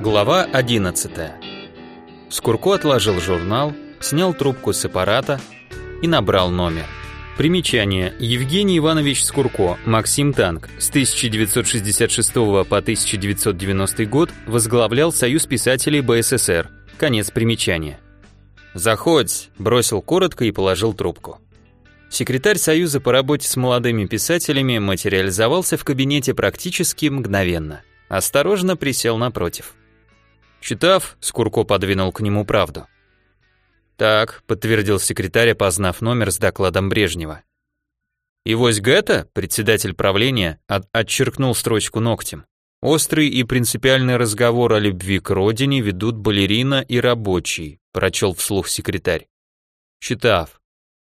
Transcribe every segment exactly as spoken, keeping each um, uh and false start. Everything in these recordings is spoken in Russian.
Глава одиннадцатая. Скурко отложил журнал, снял трубку с аппарата и набрал номер. Примечание. Евгений Иванович Скурко, Максим Танк, с тысяча девятьсот шестьдесят шестого по тысяча девятьсот девяностый год возглавлял Союз писателей БССР. Конец примечания. «Заходь», – бросил коротко и положил трубку. Секретарь Союза по работе с молодыми писателями материализовался в кабинете практически мгновенно. Осторожно присел напротив. «Читав», – Скурко подвинул к нему правду. «Так», – подтвердил секретарь, опознав номер с докладом Брежнева. «И вось гэта», – председатель правления, от, отчеркнул строчку ногтем. «Острый и принципиальный разговор о любви к родине ведут балерина и рабочий», – прочел вслух секретарь. «Читав».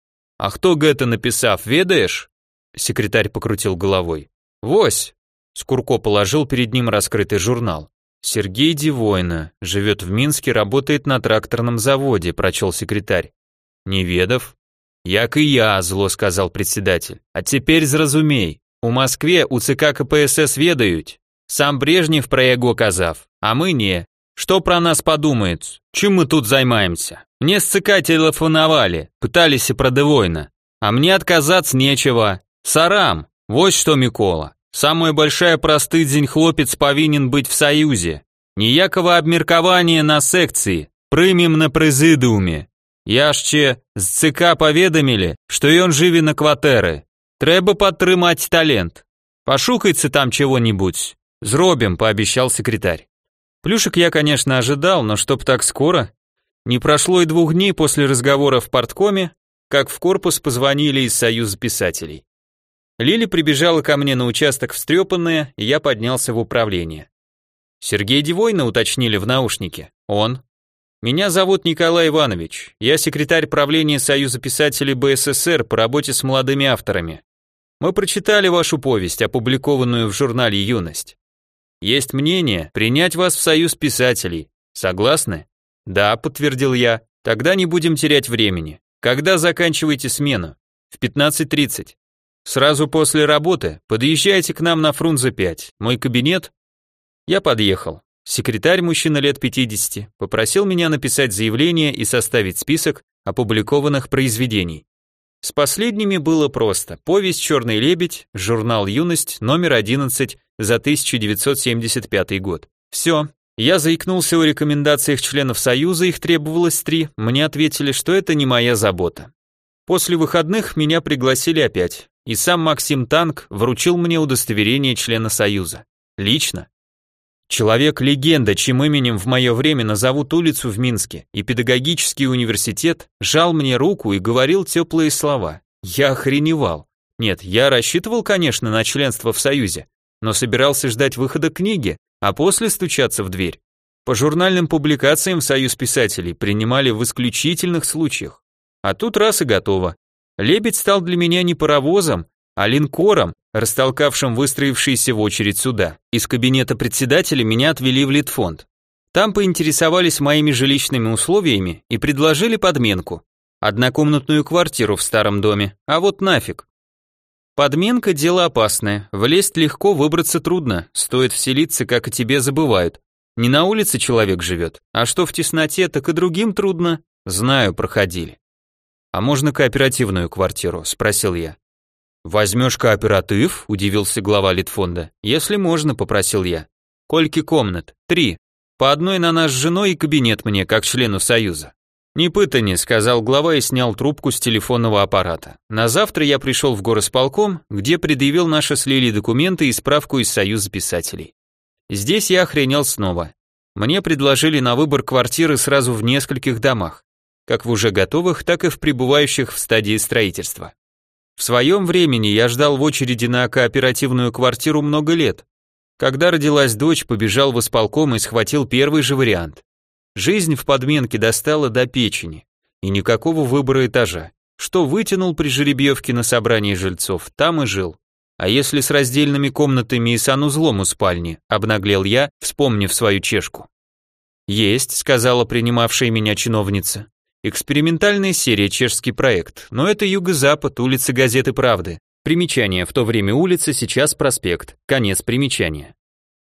«А кто гэта написав, ведаешь?» Секретарь покрутил головой. «Вось», – Скурко положил перед ним раскрытый журнал. «Сергей Дивойна, живет в Минске, работает на тракторном заводе», – прочел секретарь. «Неведов?» «Як и я», – зло сказал председатель. «А теперь зразумей, у Москве у ЦК КПСС ведают. Сам Брежнев про яго казав, а мы не. Что про нас подумают? Чим мы тут займаемся? Мне с ЦК телефоновали, пытались и про Дивойна. А мне отказаться нечего. Сарам, вот что, Микола. Самая большая простыдзень хлопец повинен быть в Союзе. Ніякого обмеркования на секции, прымем на президиуме. Яшчэ з ЦК поведомили, что и он живе на кватэры. Трэба падтрымаць талент. Пошукайце там чего-нибудь. Зробим, пообещал секретарь. Плюшек я, конечно, ожидал, но чтоб так скоро. Не прошло и двух дней после разговора в парткоме, как в корпус позвонили из Союза писателей. Лили прибежала ко мне на участок встрепанная, и я поднялся в управление. «Сергей Дивойна», уточнили в наушнике. «Он». «Меня зовут Николай Иванович. Я секретарь правления Союза писателей БССР по работе с молодыми авторами. Мы прочитали вашу повесть, опубликованную в журнале «Юность». Есть мнение принять вас в Союз писателей. Согласны?» «Да», подтвердил я. «Тогда не будем терять времени. Когда заканчиваете смену?» «В пятнадцать тридцать. Сразу после работы подъезжайте к нам на Фрунзе пять. Мой кабинет?» Я подъехал. Секретарь, мужчина лет пятидесяти, попросил меня написать заявление и составить список опубликованных произведений. С последними было просто. Повесть «Черный лебедь», журнал «Юность», номер одиннадцать за тысяча девятьсот семьдесят пятый год. Все. Я заикнулся о рекомендациях членов Союза, их требовалось три, мне ответили, что это не моя забота. После выходных меня пригласили опять, и сам Максим Танк вручил мне удостоверение члена Союза. Лично. Человек-легенда, чьим именем в мое время назовут улицу в Минске, и педагогический университет, жал мне руку и говорил теплые слова. Я охреневал. Нет, я рассчитывал, конечно, на членство в Союзе, но собирался ждать выхода книги, а после стучаться в дверь. По журнальным публикациям в Союз писателей принимали в исключительных случаях. А тут раз и готово. Лебедь стал для меня не паровозом, а линкором, растолкавшим выстроившиеся в очередь суда. Из кабинета председателя меня отвели в Литфонд. Там поинтересовались моими жилищными условиями и предложили подменку. Однокомнатную квартиру в старом доме, а вот нафиг. Подменка – дело опасное, влезть легко, выбраться трудно, стоит вселиться, как и тебе забывают. Не на улице человек живет, а что в тесноте, так и другим трудно. Знаю, проходили. «А можно кооперативную квартиру?» – спросил я. «Возьмешь кооператив?» – удивился глава Литфонда. «Если можно», – попросил я. «Кольки комнат?» «Три. По одной на нас с женой и кабинет мне, как члену Союза». «Не пытани», – сказал глава и снял трубку с телефонного аппарата. На завтра я пришел в горосполком, где предъявил наши с Лилей документы и справку из Союза писателей. Здесь я охренел снова. Мне предложили на выбор квартиры сразу в нескольких домах, как в уже готовых, так и в пребывающих в стадии строительства. В своем времени я ждал в очереди на кооперативную квартиру много лет. Когда родилась дочь, побежал в исполком и схватил первый же вариант. Жизнь в подменке достала до печени, и никакого выбора этажа. Что вытянул при жеребьевке на собрании жильцов, там и жил. А если с раздельными комнатами и санузлом у спальни, обнаглел я, вспомнив свою чешку. «Есть», — сказала принимавшая меня чиновница. Экспериментальная серия, чешский проект, но это юго-запад, улица Газеты Правды. Примечание, в то время улица, сейчас проспект, конец примечания.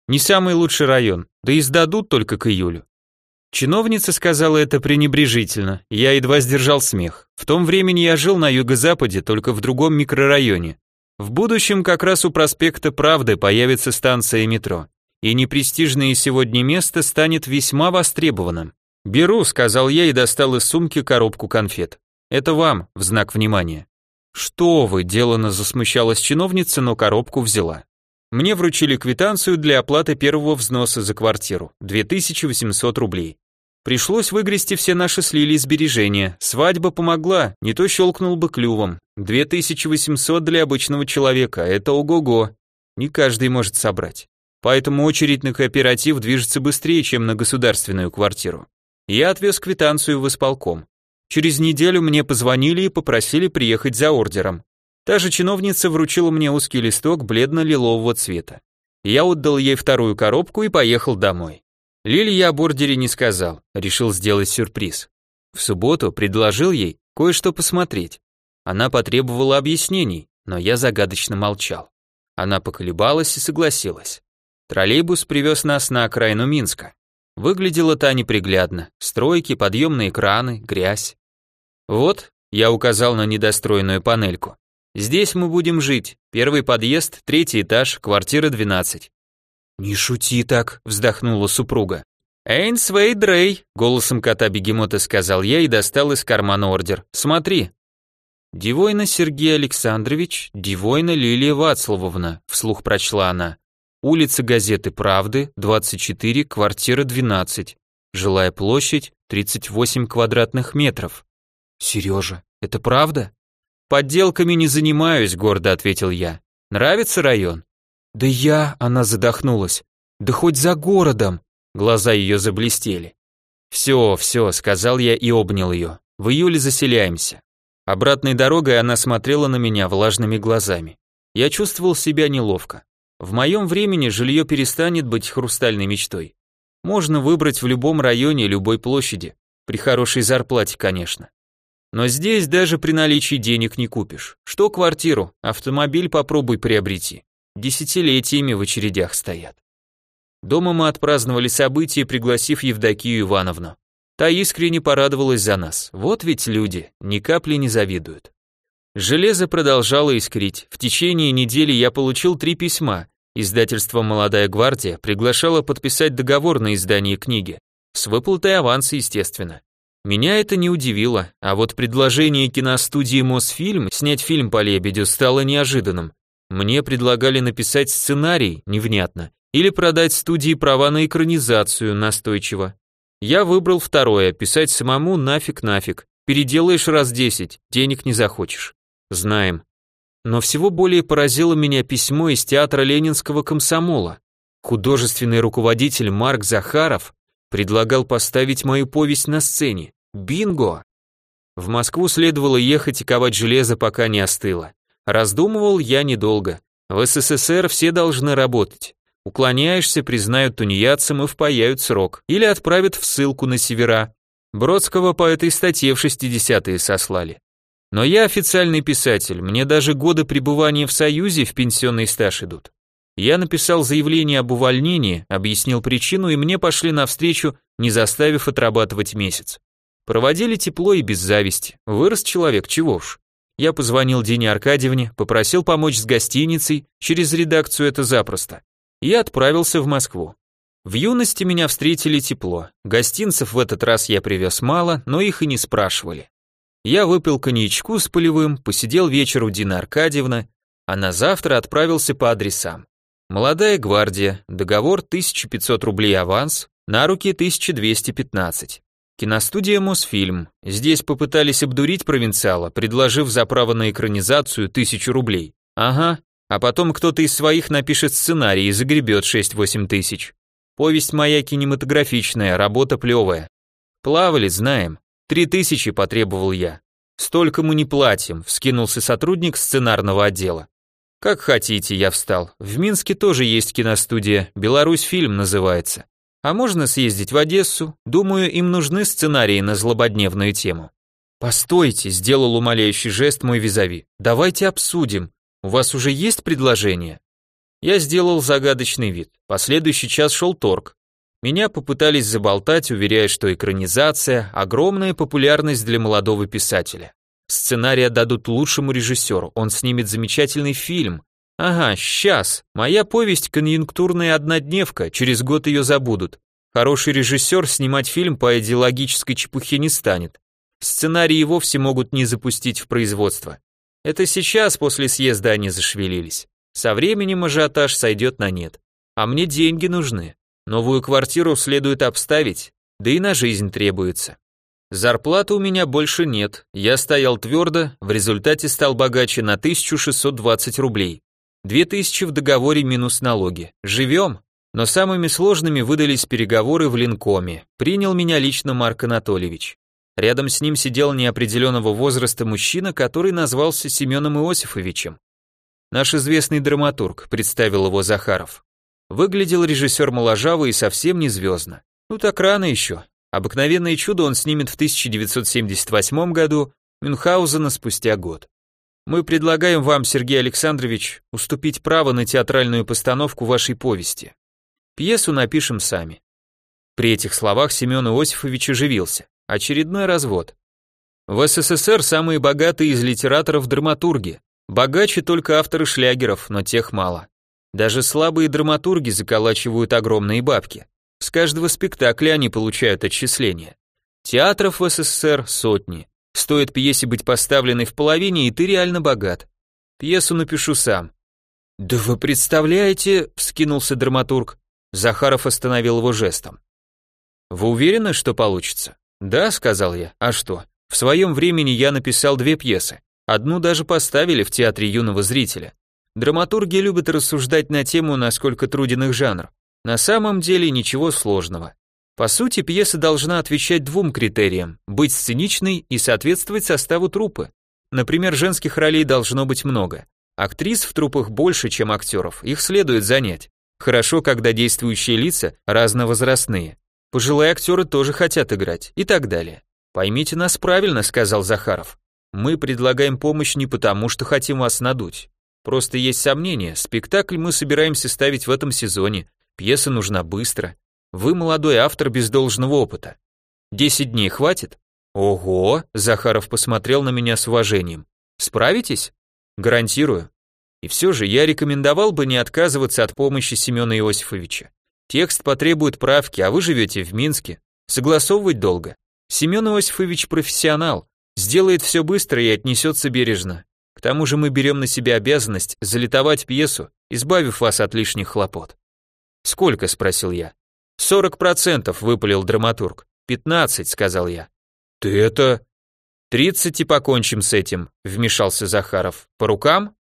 Не самый лучший район, да и сдадут только к июлю. Чиновница сказала это пренебрежительно, я едва сдержал смех. В том времени я жил на юго-западе, только в другом микрорайоне. В будущем как раз у проспекта Правды появится станция метро, и непрестижное сегодня место станет весьма востребованным. «Беру», — сказал я и достал из сумки коробку конфет. «Это вам, в знак внимания». «Что вы», — делано засмущалась чиновница, но коробку взяла. Мне вручили квитанцию для оплаты первого взноса за квартиру, две тысячи восемьсот рублей. Пришлось выгрести все наши с Лилией сбережения, свадьба помогла, не то щелкнул бы клювом. две тысячи восемьсот для обычного человека, это ого-го, не каждый может собрать. Поэтому очередь на кооператив движется быстрее, чем на государственную квартиру. Я отвез квитанцию в исполком. Через неделю мне позвонили и попросили приехать за ордером. Та же чиновница вручила мне узкий листок бледно-лилового цвета. Я отдал ей вторую коробку и поехал домой. Лиле я об ордере не сказал, решил сделать сюрприз. В субботу предложил ей кое-что посмотреть. Она потребовала объяснений, но я загадочно молчал. Она поколебалась и согласилась. Троллейбус привез нас на окраину Минска. Выглядело та неприглядно. Стройки, подъемные краны, грязь. Вот, я указал на недостроенную панельку. Здесь мы будем жить. Первый подъезд, третий этаж, квартира двенадцать. «Не шути так», — вздохнула супруга. «Эйнсвей Дрей», — голосом кота-бегемота сказал я и достал из кармана ордер. «Смотри». «Дивойна Сергей Александрович, Дивойна Лилия Вацлавовна», — вслух прочла она. «Улица газеты «Правды», двадцать четыре, квартира двенадцать. Жилая площадь, тридцать восемь квадратных метров». «Сережа, это правда?» «Подделками не занимаюсь», — гордо ответил я. «Нравится район?» «Да я...» — она задохнулась. «Да хоть за городом!» Глаза ее заблестели. «Все, все», — сказал я и обнял ее. «В июле заселяемся». Обратной дорогой она смотрела на меня влажными глазами. Я чувствовал себя неловко. В моем времени жилье перестанет быть хрустальной мечтой. Можно выбрать в любом районе любой площади. При хорошей зарплате, конечно. Но здесь даже при наличии денег не купишь. Что квартиру, автомобиль попробуй приобрети. Десятилетиями в очередях стоят. Дома мы отпраздновали событие, пригласив Евдокию Ивановну. Та искренне порадовалась за нас. Вот ведь люди, ни капли не завидуют. Железо продолжало искрить. В течение недели я получил три письма. Издательство «Молодая гвардия» приглашало подписать договор на издание книги. С выплатой аванса, естественно. Меня это не удивило, а вот предложение киностудии «Мосфильм» снять фильм по Лебедю стало неожиданным. Мне предлагали написать сценарий, невнятно, или продать студии права на экранизацию, настойчиво. Я выбрал второе, писать самому нафиг-нафиг. Переделаешь раз десять, денег не захочешь. Знаем. Но всего более поразило меня письмо из театра Ленинского комсомола. Художественный руководитель Марк Захаров предлагал поставить мою повесть на сцене. Бинго! В Москву следовало ехать и ковать железо, пока не остыло. Раздумывал я недолго. В СССР все должны работать. Уклоняешься, признают тунеядцем и впаяют срок. Или отправят в ссылку на севера. Бродского по этой статье в шестидесятые сослали. Но я официальный писатель, мне даже годы пребывания в Союзе в пенсионный стаж идут. Я написал заявление об увольнении, объяснил причину, и мне пошли навстречу, не заставив отрабатывать месяц. Проводили тепло и без зависти. Вырос человек, чего уж. Я позвонил Дине Аркадьевне, попросил помочь с гостиницей, через редакцию это запросто. И отправился в Москву. В юности меня встретили тепло. Гостинцев в этот раз я привез мало, но их и не спрашивали. Я выпил коньячку с полевым, посидел вечер у Дины Аркадьевны, а на завтра отправился по адресам. Молодая гвардия, договор тысяча пятьсот рублей аванс, на руки тысяча двести пятнадцать. Киностудия «Мосфильм». Здесь попытались обдурить провинциала, предложив за право на экранизацию тысячу рублей. Ага, а потом кто-то из своих напишет сценарий и загребет шесть-восемь тысяч. Повесть моя кинематографичная, работа плевая. Плавали, знаем. Три тысячи потребовал я. Столько мы не платим, вскинулся сотрудник сценарного отдела. Как хотите, я встал. В Минске тоже есть киностудия, «Беларусь фильм» называется. А можно съездить в Одессу? Думаю, им нужны сценарии на злободневную тему. Постойте, сделал умоляющий жест мой визави. Давайте обсудим. У вас уже есть предложение? Я сделал загадочный вид. Последующий час шел торг. Меня попытались заболтать, уверяя, что экранизация – огромная популярность для молодого писателя. Сценарий отдадут лучшему режиссеру, он снимет замечательный фильм. Ага, сейчас. Моя повесть – конъюнктурная однодневка, через год ее забудут. Хороший режиссер снимать фильм по идеологической чепухе не станет. Сценарии и вовсе могут не запустить в производство. Это сейчас, после съезда, они зашевелились. Со временем ажиотаж сойдет на нет. А мне деньги нужны. Новую квартиру следует обставить, да и на жизнь требуется. Зарплаты у меня больше нет. Я стоял твердо, в результате стал богаче на тысячу шестьсот двадцать рублей. две тысячи в договоре минус налоги. Живем. Но самыми сложными выдались переговоры в Ленкоме. Принял меня лично Марк Анатольевич. Рядом с ним сидел неопределенного возраста мужчина, который назвался Семеном Иосифовичем. Наш известный драматург, представил его Захаров. Выглядел режиссер моложаво и совсем не звездно. Ну так рано еще. Обыкновенное чудо он снимет в тысяча девятьсот семьдесят восьмом году, Мюнхгаузена спустя год. Мы предлагаем вам, Сергей Александрович, уступить право на театральную постановку вашей повести. Пьесу напишем сами. При этих словах Семен Иосифович оживился. Очередной развод. В СССР самые богатые из литераторов драматурги. Богаче только авторы шлягеров, но тех мало. Даже слабые драматурги заколачивают огромные бабки. С каждого спектакля они получают отчисления. Театров в СССР сотни. Стоит пьесе быть поставленной в половине, и ты реально богат. Пьесу напишу сам. Да вы представляете, вскинулся драматург. Захаров остановил его жестом. Вы уверены, что получится? Да, сказал я. А что? В своем времени я написал две пьесы. Одну даже поставили в театре юного зрителя. Драматурги любят рассуждать на тему, насколько труден их жанр. На самом деле ничего сложного. По сути, пьеса должна отвечать двум критериям: быть сценичной и соответствовать составу труппы. Например, женских ролей должно быть много. Актрис в труппах больше, чем актеров, их следует занять. Хорошо, когда действующие лица разновозрастные. Пожилые актеры тоже хотят играть и так далее. Поймите нас правильно, сказал Захаров. Мы предлагаем помощь не потому, что хотим вас надуть. Просто есть сомнения, спектакль мы собираемся ставить в этом сезоне, пьеса нужна быстро. Вы молодой автор без должного опыта. Десять дней хватит? Ого, Захаров посмотрел на меня с уважением. Справитесь? Гарантирую. И все же я рекомендовал бы не отказываться от помощи Семена Иосифовича. Текст потребует правки, а вы живете в Минске. Согласовывать долго. Семен Иосифович профессионал, сделает все быстро и отнесется бережно. К тому же мы берем на себя обязанность залитовать пьесу, избавив вас от лишних хлопот. Сколько, спросил я. Сорок процентов, выпалил драматург. Пятнадцать, сказал я. Ты это... Тридцать и покончим с этим, вмешался Захаров. По рукам?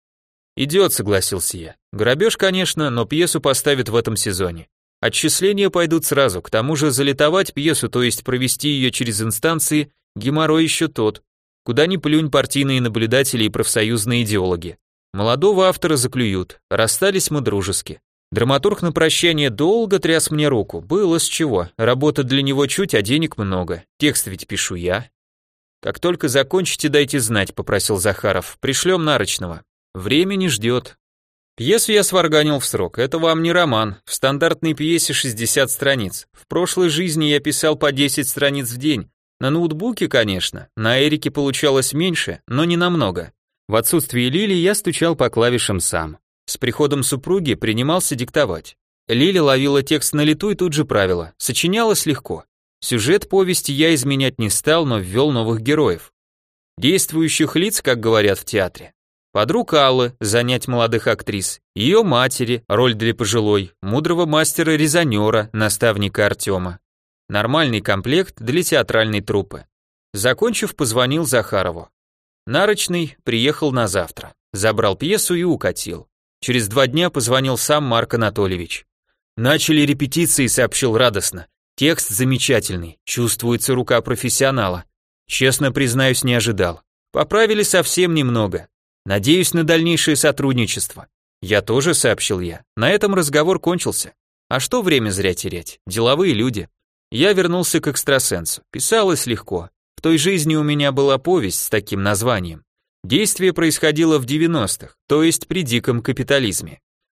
Идет, согласился я. Грабеж, конечно, но пьесу поставят в этом сезоне. Отчисления пойдут сразу, к тому же залитовать пьесу, то есть провести ее через инстанции, геморрой еще тот. Куда ни плюнь партийные наблюдатели и профсоюзные идеологи. Молодого автора заклюют, расстались мы дружески. Драматург на прощание долго тряс мне руку, было с чего, работа для него чуть, а денег много, текст ведь пишу я. Как только закончите, дайте знать, попросил Захаров, пришлем нарочного. Время не ждет. Пьесу я сварганил в срок, это вам не роман, в стандартной пьесе шестьдесят страниц. В прошлой жизни я писал по десять страниц в день. На ноутбуке, конечно, на Эрике получалось меньше, но не намного. В отсутствие Лили я стучал по клавишам сам. С приходом супруги принимался диктовать. Лили ловила текст на лету и тут же правила. Сочинялось легко. Сюжет повести я изменять не стал, но ввел новых героев. Действующих лиц, как говорят в театре. Подруг Аллы, занять молодых актрис. Ее матери, роль для пожилой. Мудрого мастера-резонера, наставника Артема. Нормальный комплект для театральной труппы. Закончив, позвонил Захарову. Нарочный приехал на завтра. Забрал пьесу и укатил. Через два дня позвонил сам Марк Анатольевич. Начали репетиции, сообщил радостно. Текст замечательный, чувствуется рука профессионала. Честно признаюсь, не ожидал. Поправили совсем немного. Надеюсь на дальнейшее сотрудничество. Я тоже, сообщил я. На этом разговор кончился. А что время зря терять? Деловые люди. Я вернулся к экстрасенсу. Писалось легко. В той жизни у меня была повесть с таким названием. Действие происходило в девяностых, то есть при диком капитализме.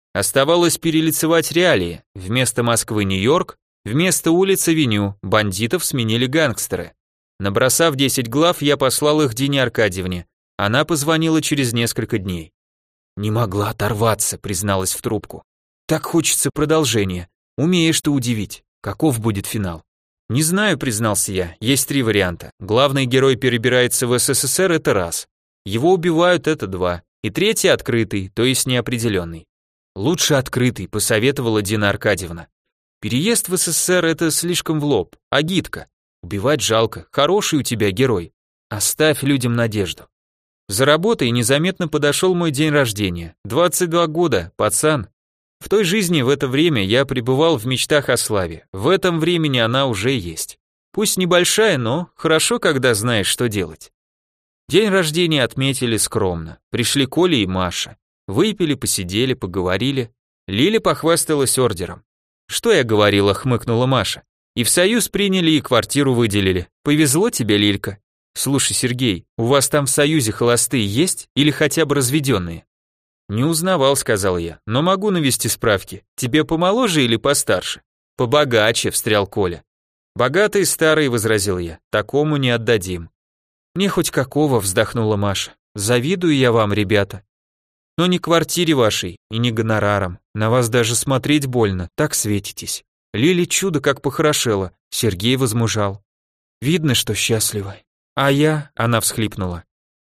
Оставалось перелицевать реалии. Вместо Москвы Нью-Йорк, вместо улиц Авеню, бандитов сменили гангстеры. Набросав десять глав, я послал их Дине Аркадьевне. Она позвонила через несколько дней. «Не могла оторваться», призналась в трубку. «Так хочется продолжения. Умеешь ты удивить. Каков будет финал?» «Не знаю», признался я. «Есть три варианта. Главный герой перебирается в СССР, это раз. Его убивают, это два. И третий открытый, то есть неопределенный». «Лучше открытый», посоветовала Дина Аркадьевна. «Переезд в СССР это слишком в лоб. Агитка. Убивать жалко. Хороший у тебя герой. Оставь людям надежду». За работой незаметно подошел мой день рождения. двадцать два года, пацан. В той жизни в это время я пребывал в мечтах о славе. В этом времени она уже есть. Пусть небольшая, но хорошо, когда знаешь, что делать. День рождения отметили скромно. Пришли Коля и Маша. Выпили, посидели, поговорили. Лиля похвасталась ордером. «Что я говорила?» — хмыкнула Маша. «И в союз приняли, и квартиру выделили. Повезло тебе, Лилька. Слушай, Сергей, у вас там в союзе холостые есть или хотя бы разведенные?» «Не узнавал», — сказал я, «но могу навести справки. Тебе помоложе или постарше?» «Побогаче», — встрял Коля. «Богатый старый», — возразил я, — «такому не отдадим». «Мне хоть какого», — вздохнула Маша. «Завидую я вам, ребята. Но не квартире вашей и не гонораром. На вас даже смотреть больно, так светитесь. Лили чудо как похорошела, Сергей возмужал. Видно, что счастлива. А я, она всхлипнула.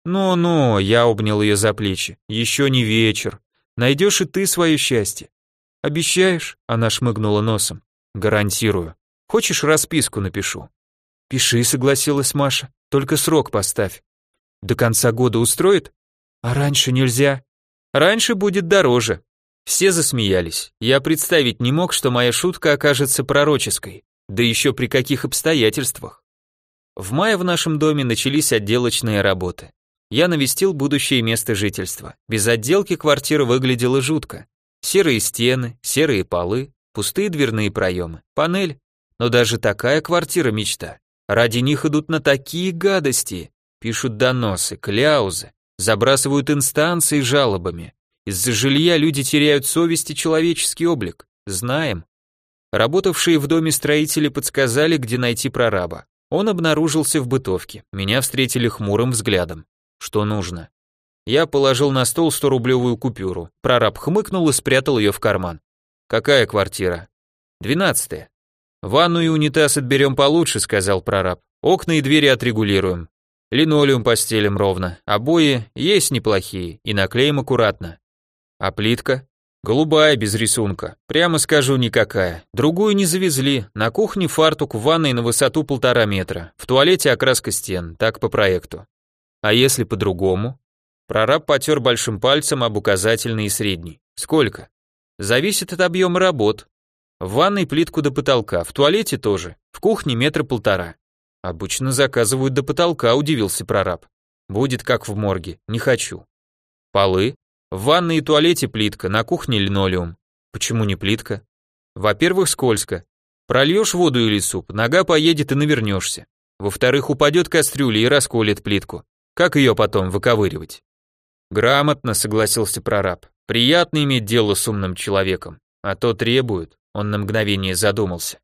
Ну-ну, я обнял ее за плечи. Еще не вечер. Найдешь и ты свое счастье. Обещаешь? Она шмыгнула носом. Гарантирую. Хочешь, расписку напишу? Пиши, согласилась Маша. Только срок поставь. До конца года устроит? А раньше нельзя. Раньше будет дороже. Все засмеялись. Я представить не мог, что моя шутка окажется пророческой. Да еще при каких обстоятельствах. В мае в нашем доме начались отделочные работы. Я навестил будущее место жительства. Без отделки квартира выглядела жутко. Серые стены, серые полы, пустые дверные проемы, панель. Но даже такая квартира мечта. Ради них идут на такие гадости. Пишут доносы, кляузы, забрасывают инстанции жалобами. Из-за жилья люди теряют совесть и человеческий облик. Знаем. Работавшие в доме строители подсказали, где найти прораба. Он обнаружился в бытовке. Меня встретили хмурым взглядом. Что нужно? Я положил на стол сто-рублевую купюру. Прораб хмыкнул и спрятал ее в карман. Какая квартира? Двенадцатая. Ванну и унитаз отберем получше, сказал прораб. Окна и двери отрегулируем. Линолеум постелим ровно. Обои есть неплохие и наклеим аккуратно. А плитка? Голубая, без рисунка. Прямо скажу, никакая. Другую не завезли. На кухне фартук, в ванной на высоту полтора метра. В туалете окраска стен, так по проекту. А если по-другому? Прораб потер большим пальцем об указательный и средний. Сколько? Зависит от объема работ. В ванной плитку до потолка, в туалете тоже. В кухне метра полтора. Обычно заказывают до потолка, удивился прораб. Будет как в морге, не хочу. Полы? В ванной и туалете плитка, на кухне линолеум. Почему не плитка? Во-первых, скользко. Прольешь воду или суп, нога поедет и навернешься. Во-вторых, упадет кастрюля и расколет плитку. Как ее потом выковыривать? Грамотно, согласился прораб. Приятно иметь дело с умным человеком. А то требуют. Он на мгновение задумался.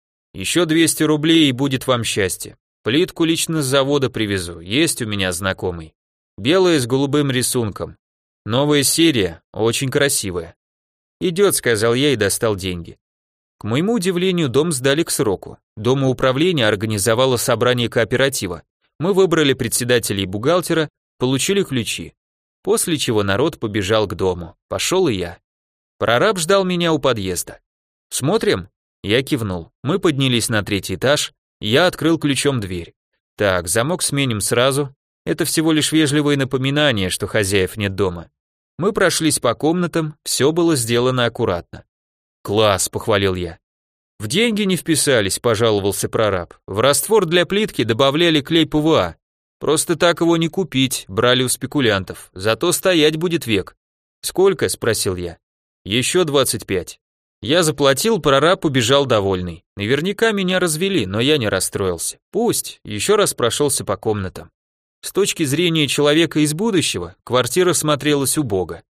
Еще двести рублей и будет вам счастье. Плитку лично с завода привезу, есть у меня знакомый. Белая с голубым рисунком. Новая серия, очень красивая. Идет, сказал я и достал деньги. К моему удивлению, дом сдали к сроку. Домоуправление организовало собрание кооператива. Мы выбрали председателя и бухгалтера, получили ключи. После чего народ побежал к дому. Пошел и я. Прораб ждал меня у подъезда. Смотрим? Я кивнул. Мы поднялись на третий этаж, я открыл ключом дверь. Так, замок сменим сразу. Это всего лишь вежливое напоминание, что хозяев нет дома. Мы прошлись по комнатам, все было сделано аккуратно. «Класс», — похвалил я. «В деньги не вписались», — пожаловался прораб. «В раствор для плитки добавляли клей ПВА. Просто так его не купить, брали у спекулянтов. Зато стоять будет век». «Сколько?» — спросил я. «Еще двадцать пять». Я заплатил, прораб убежал довольный. Наверняка меня развели, но я не расстроился. Пусть, еще раз прошелся по комнатам. С точки зрения человека из будущего, квартира смотрелась убого.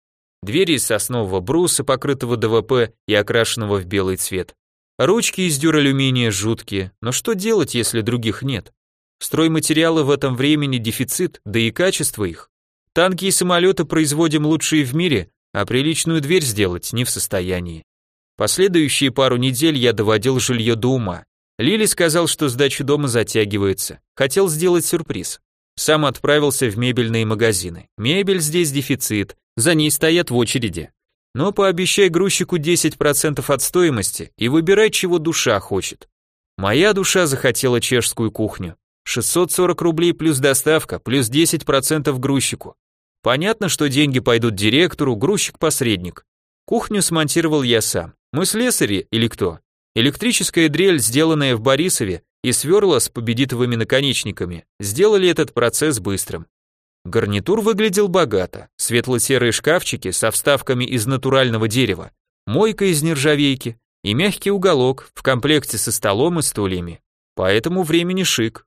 Двери из соснового бруса, покрытого дэ вэ пэ и окрашенного в белый цвет. Ручки из дюралюминия жуткие, но что делать, если других нет? Стройматериалы в этом времени дефицит, да и качество их. Танки и самолеты производим лучшие в мире, а приличную дверь сделать не в состоянии. Последующие пару недель я доводил жилье до ума. Лили сказал, что сдача дома затягивается. Хотел сделать сюрприз. Сам отправился в мебельные магазины. Мебель здесь дефицит, за ней стоят в очереди. Но пообещай грузчику десять процентов от стоимости и выбирай, чего душа хочет. Моя душа захотела чешскую кухню. шестьсот сорок рублей плюс доставка, плюс десять процентов грузчику. Понятно, что деньги пойдут директору, грузчик посредник. Кухню смонтировал я сам. Мы слесари или кто? Электрическая дрель, сделанная в Борисове, и сверла с победитовыми наконечниками, сделали этот процесс быстрым. Гарнитур выглядел богато. Светло-серые шкафчики со вставками из натурального дерева, мойка из нержавейки и мягкий уголок в комплекте со столом и стульями. Поэтому времени шик.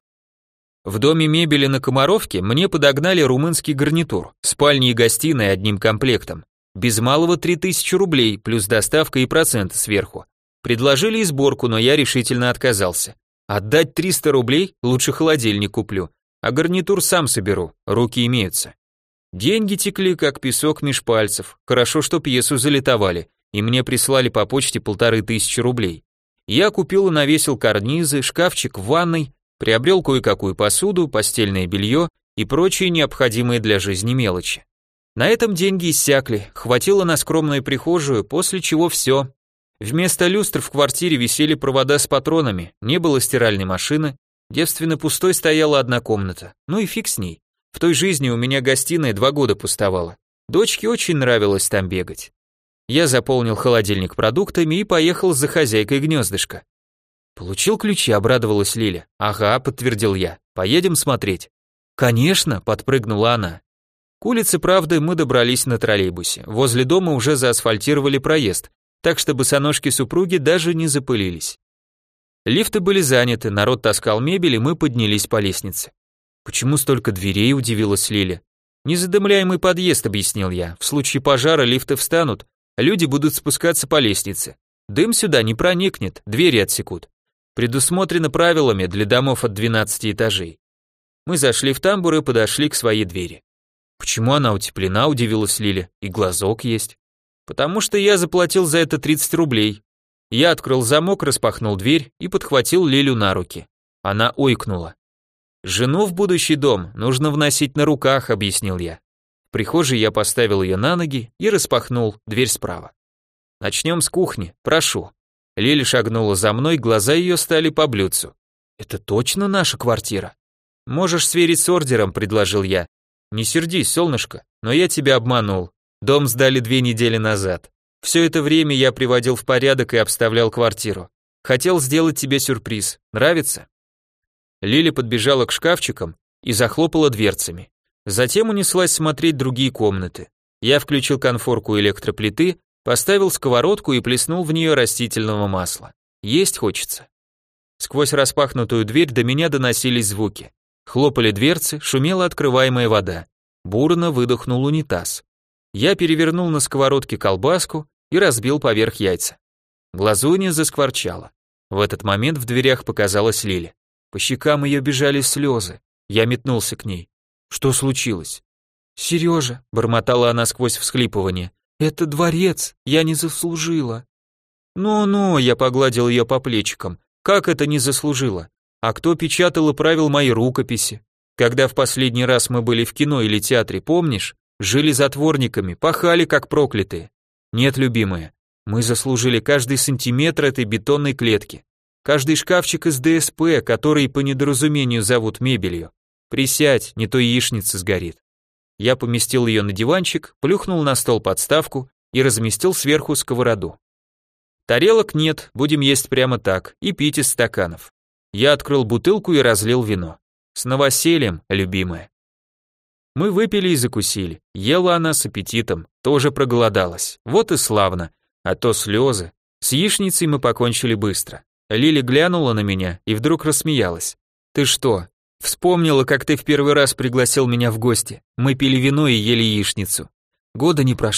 В доме мебели на Комаровке мне подогнали румынский гарнитур, спальни и гостиной одним комплектом. Без малого три тысячи рублей, плюс доставка и проценты сверху. Предложили и сборку, но я решительно отказался. Отдать триста рублей, лучше холодильник куплю, а гарнитур сам соберу, руки имеются. Деньги текли, как песок меж пальцев, хорошо, что пьесу залитовали, и мне прислали по почте полторы тысячи рублей. Я купил и навесил карнизы, шкафчик в ванной, приобрел кое-какую посуду, постельное белье и прочие необходимые для жизни мелочи. На этом деньги иссякли, хватило на скромную прихожую, после чего все. Вместо люстр в квартире висели провода с патронами, не было стиральной машины, девственно пустой стояла одна комната. Ну и фиг с ней. В той жизни у меня гостиная два года пустовала. Дочке очень нравилось там бегать. Я заполнил холодильник продуктами и поехал за хозяйкой гнездышка. Получил ключи, обрадовалась Лиля. Ага, подтвердил я. Поедем смотреть. Конечно, подпрыгнула она. К улице Правды мы добрались на троллейбусе. Возле дома уже заасфальтировали проезд, так что босоножки супруги даже не запылились. Лифты были заняты, народ таскал мебель, и мы поднялись по лестнице. Почему столько дверей, удивилась Лиля. Незадымляемый подъезд, объяснил я. В случае пожара лифты встанут, люди будут спускаться по лестнице. Дым сюда не проникнет, двери отсекут. Предусмотрено правилами для домов от двенадцати этажей. Мы зашли в тамбур и подошли к своей двери. Почему она утеплена, удивилась Лиля, и глазок есть. Потому что я заплатил за это тридцать рублей. Я открыл замок, распахнул дверь и подхватил Лилю на руки. Она ойкнула. Жену в будущий дом нужно вносить на руках, объяснил я. В прихожей я поставил ее на ноги и распахнул дверь справа. Начнем с кухни, прошу. Лиля шагнула за мной, глаза ее стали по блюдцу. Это точно наша квартира? Можешь сверить с ордером, предложил я. Не сердись, солнышко, но я тебя обманул. Дом сдали две недели назад. Все это время я приводил в порядок и обставлял квартиру. Хотел сделать тебе сюрприз. Нравится? Лиля подбежала к шкафчикам и захлопала дверцами. Затем унеслась смотреть другие комнаты. Я включил конфорку электроплиты, поставил сковородку и плеснул в нее растительного масла. Есть хочется. Сквозь распахнутую дверь до меня доносились звуки. Хлопали дверцы, шумела открываемая вода. Бурно выдохнул унитаз. Я перевернул на сковородке колбаску и разбил поверх яйца. Глазунья заскворчала. В этот момент в дверях показалась Лиля. По щекам ее бежали слезы. Я метнулся к ней. Что случилось? Сережа, бормотала она сквозь всхлипывание. Это дворец, я не заслужила. Ну-ну, я погладил ее по плечикам. Как это не заслужила? А кто печатал и правил мои рукописи? Когда в последний раз мы были в кино или театре, помнишь? Жили затворниками, пахали как проклятые. Нет, любимая, мы заслужили каждый сантиметр этой бетонной клетки. Каждый шкафчик из дэ эс пэ, который по недоразумению зовут мебелью. Присядь, не то яичница сгорит. Я поместил ее на диванчик, плюхнул на стол подставку и разместил сверху сковороду. Тарелок нет, будем есть прямо так и пить из стаканов. Я открыл бутылку и разлил вино. С новосельем, любимая. Мы выпили и закусили. Ела она с аппетитом, тоже проголодалась. Вот и славно. А то слезы. С яичницей мы покончили быстро. Лиля глянула на меня и вдруг рассмеялась. Ты что, вспомнила, как ты в первый раз пригласил меня в гости? Мы пили вино и ели яичницу. Года не прошло.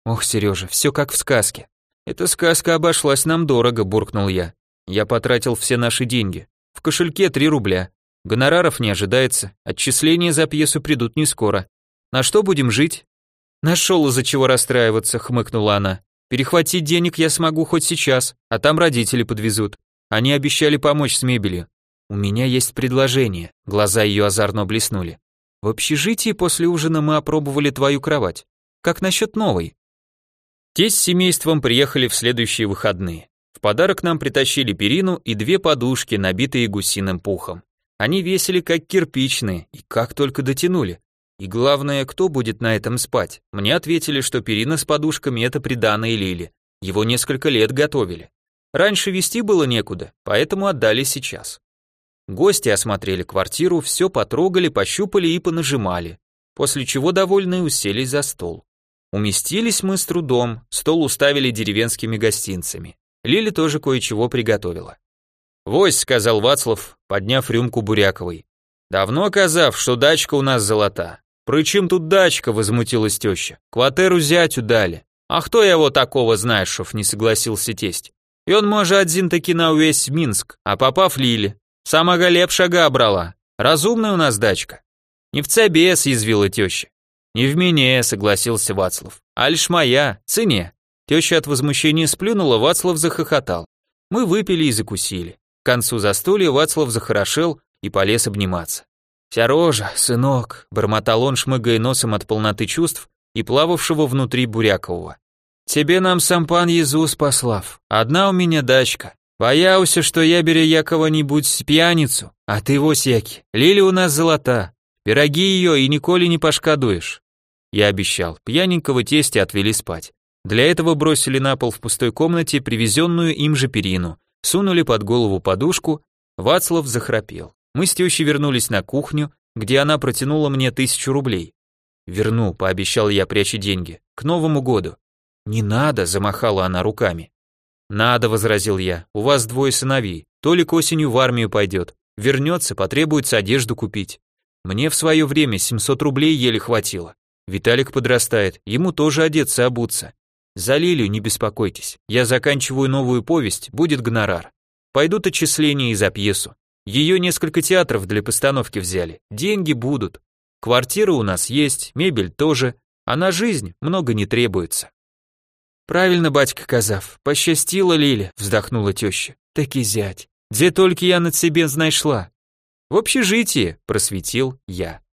Ох, Сережа, все как в сказке. Эта сказка обошлась нам дорого, буркнул я. Я потратил все наши деньги. В кошельке три рубля. Гонораров не ожидается, отчисления за пьесу придут не скоро. На что будем жить? Нашел из-за чего расстраиваться, хмыкнула она. Перехватить денег я смогу хоть сейчас, а там родители подвезут. Они обещали помочь с мебелью. У меня есть предложение. Глаза ее озорно блеснули. В общежитии после ужина мы опробовали твою кровать. Как насчет новой? Тесть с семейством приехали в следующие выходные. В подарок нам притащили перину и две подушки, набитые гусиным пухом. Они весили как кирпичные, и как только дотянули. И главное, кто будет на этом спать? Мне ответили, что перина с подушками — это приданое Лиле. Его несколько лет готовили. Раньше везти было некуда, поэтому отдали сейчас. Гости осмотрели квартиру, все потрогали, пощупали и понажимали, после чего довольные уселись за стол. Уместились мы с трудом, стол уставили деревенскими гостинцами. Лиля тоже кое-чего приготовила. «Вось», — сказал Вацлав, подняв рюмку Буряковой. «Давно казав, что дачка у нас золота». «При чем тут дачка?» — возмутилась теща. «Квартиру зятю дали». «А кто его такого знаешь, шов?» — не согласился тесть. «И он, може, один таки на увесь Минск, а попав Лиле. Самого лепшага брала. Разумная у нас дачка». «Не в цебе», — съязвила теща. «Не в мне», — согласился Вацлав. «А лишь моя, цене». Теща от возмущения сплюнула, Вацлав захохотал. Мы выпили и закусили. К концу застолья Вацлав захорошел и полез обниматься. «Вся рожа, сынок», — бормотал он, шмыгая носом от полноты чувств и плававшего внутри Бурякового. «Тебе нам сам пан Иисус послав. Одна у меня дачка. Боялся, что я бере якого-нибудь пьяницу, а ты восяки. Лиля у нас золота. Пироги ее и николи не пошкодуешь». Я обещал. Пьяненького тестя отвели спать. Для этого бросили на пол в пустой комнате привезенную им же перину, сунули под голову подушку, Вацлав захрапел. Мы с тещей вернулись на кухню, где она протянула мне тысячу рублей. «Верну», — пообещал я, пряча деньги, — «к Новому году». «Не надо», — замахала она руками. «Надо», — возразил я, — «у вас двое сыновей, Толик осенью в армию пойдет, вернется, потребуется одежду купить. Мне в свое время семьсот рублей еле хватило. Виталик подрастает, ему тоже одеться, обуться. За Лилю не беспокойтесь, я заканчиваю новую повесть, будет гонорар. Пойдут отчисления и за пьесу. Ее несколько театров для постановки взяли, деньги будут. Квартира у нас есть, мебель тоже, а на жизнь много не требуется». «Правильно, батька казав, пощастило Лиле», — вздохнула теща. «Таки зять, где только я над себе знайшла». «В общежитии», — просветил я.